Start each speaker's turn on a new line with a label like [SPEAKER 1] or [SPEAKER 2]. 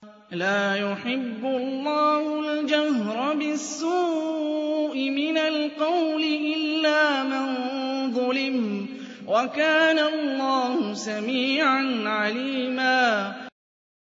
[SPEAKER 1] لَا يُحِبُّ اللَّهُ الْجَهْرَ بِالسُّوءِ مِنَ الْقَوْلِ إِلَّا مَن ظُلِمَ ۚ وَكَانَ اللَّهُ سَمِيعًا عَلِيمًا